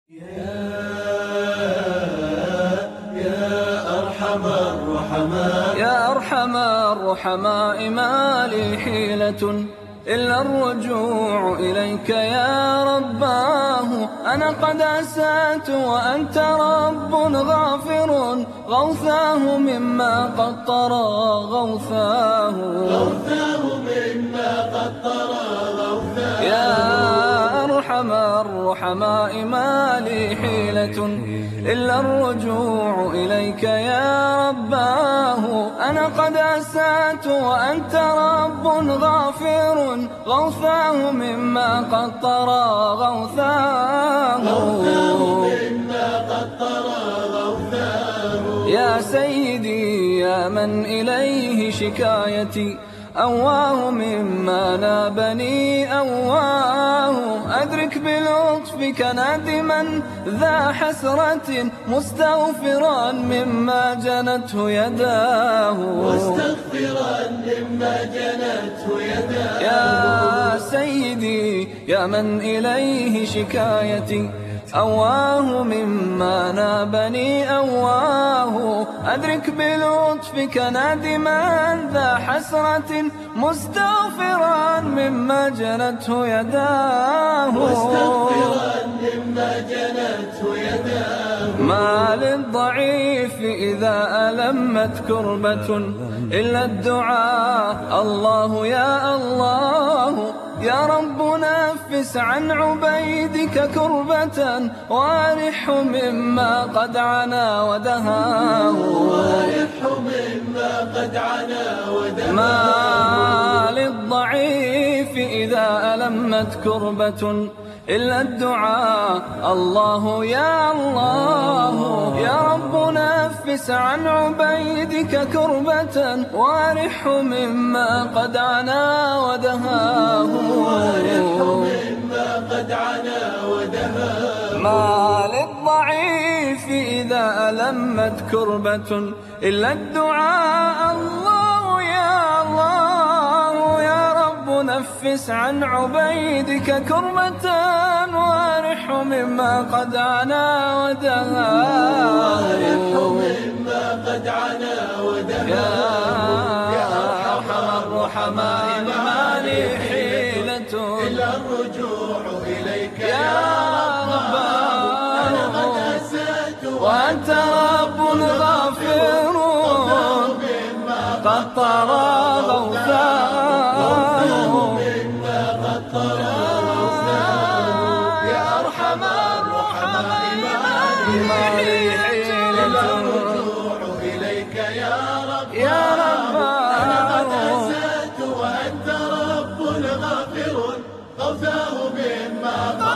يا أرحم الرحماء ما لي حيلة إلا الرجوع إليك يا رباه. أنا قد أسأت وأنت رب غافر، غوثاه مما قد طرى غوثاه. يا أرحم الرحماء ما لي حيلة إلا الرجوع إليك يا رباه. أنا قد أسأت وأنت رب غافر، غوثاه مما قد طرى غوثاه. يا سيدي يا من إليه شكايتي، أواه مما نابني أواه. أدرك بلطفك نادما ذا حسرة، مستغفرا مما جنته يداه. يا سيدي يا من إليه شكايتي، أواه مما نابني أواه. أدرك بلطفك نادما ذا حسرة، مستغفرا مما جنته يداه. ما للضعيف إذا ألمت كربة إلا الدعاء. الله يا الله يا رب نفس عن عبيدك كربة، وارح مما قد عنا ودهاه. ما للضعيف إذا ألمت كربة إلا الدعاء. الله يا الله يا رب نفس عن عبيدك كربة، وارح مما قد عنا ودهاه. ما للضعيف إذا ألمت كربة إلا الدعاء. الله يا الله يا رب نفس عن عبيدك كربة، وارح مما قد عنا ودهاه. يا أرحم الرحماء ما لي حيلة إلا الرجوع إليك يا رباه. وأنت رب غافر، قد طرى غوثاه. يا أرحم الرحماء ما لي حيلة إلا الرجوع إليك يا رباه. أنا قد أسأت وأنت رب غافر، غوثاه مما